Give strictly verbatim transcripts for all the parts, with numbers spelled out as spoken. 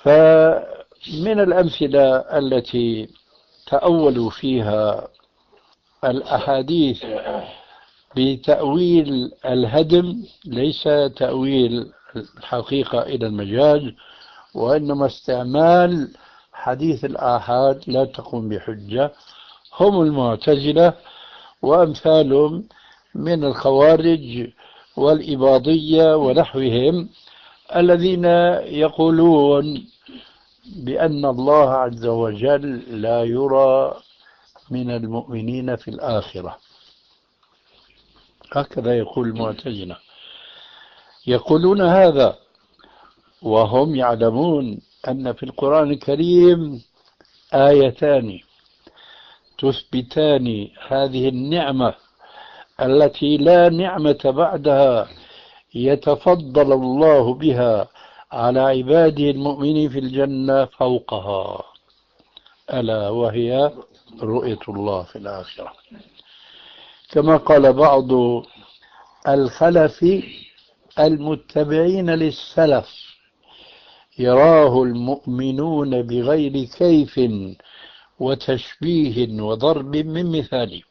فمن الأمثلة التي تأولوا فيها الأحاديث بتأويل الهدم، ليس تأويل الحقيقة إلى المجاز، وإنما استعمال حديث الآحاد لا تقوم بحجة، هم المعتزلة وأمثالهم من الخوارج والإباضية ونحوهم، الذين يقولون بأن الله عز وجل لا يرى من المؤمنين في الآخرة. هكذا يقول المعتزلة، يقولون هذا وهم يعلمون أن في القرآن الكريم آيتان تثبتان هذه النعمة التي لا نعمة بعدها يتفضل الله بها على عباده المؤمنين في الجنة فوقها، ألا وهي رؤية الله في الآخرة. كما قال بعض الخلف المتبعين للسلف: يراه المؤمنون بغير كيف وتشبيه وضرب من مثال.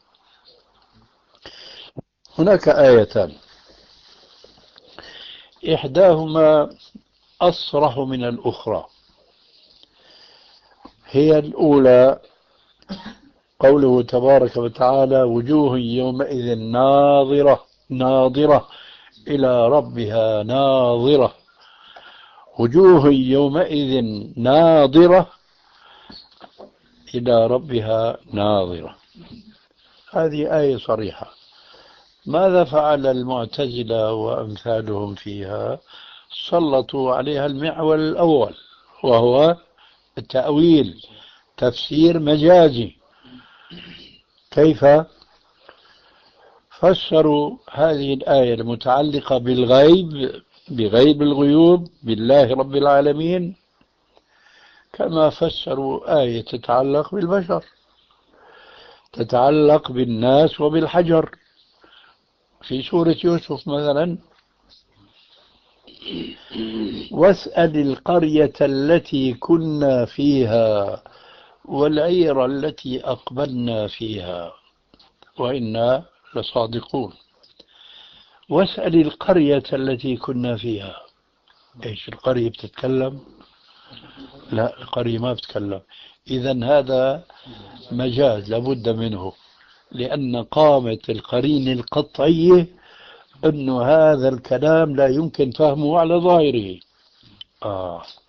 هناك آيتان إحداهما أصرح من الأخرى. هي الأولى قوله تبارك وتعالى: وجوه يومئذ ناظرة ناظرة إلى ربها ناظرة. وجوه يومئذ ناظرة إلى ربها ناظرة، هذه آية صريحة. ماذا فعل المعتزلة وأمثالهم فيها؟ سلطوا عليها المعول الأول، وهو التأويل، تفسير مجازي. كيف فسروا هذه الآية المتعلقة بالغيب، بغيب الغيوب بالله رب العالمين، كما فسروا آية تتعلق بالبشر، تتعلق بالناس وبالحجر في سورة يوسف مثلا: واسأل القرية التي كنا فيها والعير التي أقبلنا فيها وإنا لصادقون. واسأل القرية التي كنا فيها. إيش القرية بتتكلم؟ لا، القرية ما بتتكلم. إذن هذا مجاز لابد منه، لأن قامة القرين القطعية أن هذا الكلام لا يمكن فهمه على ظاهره. آه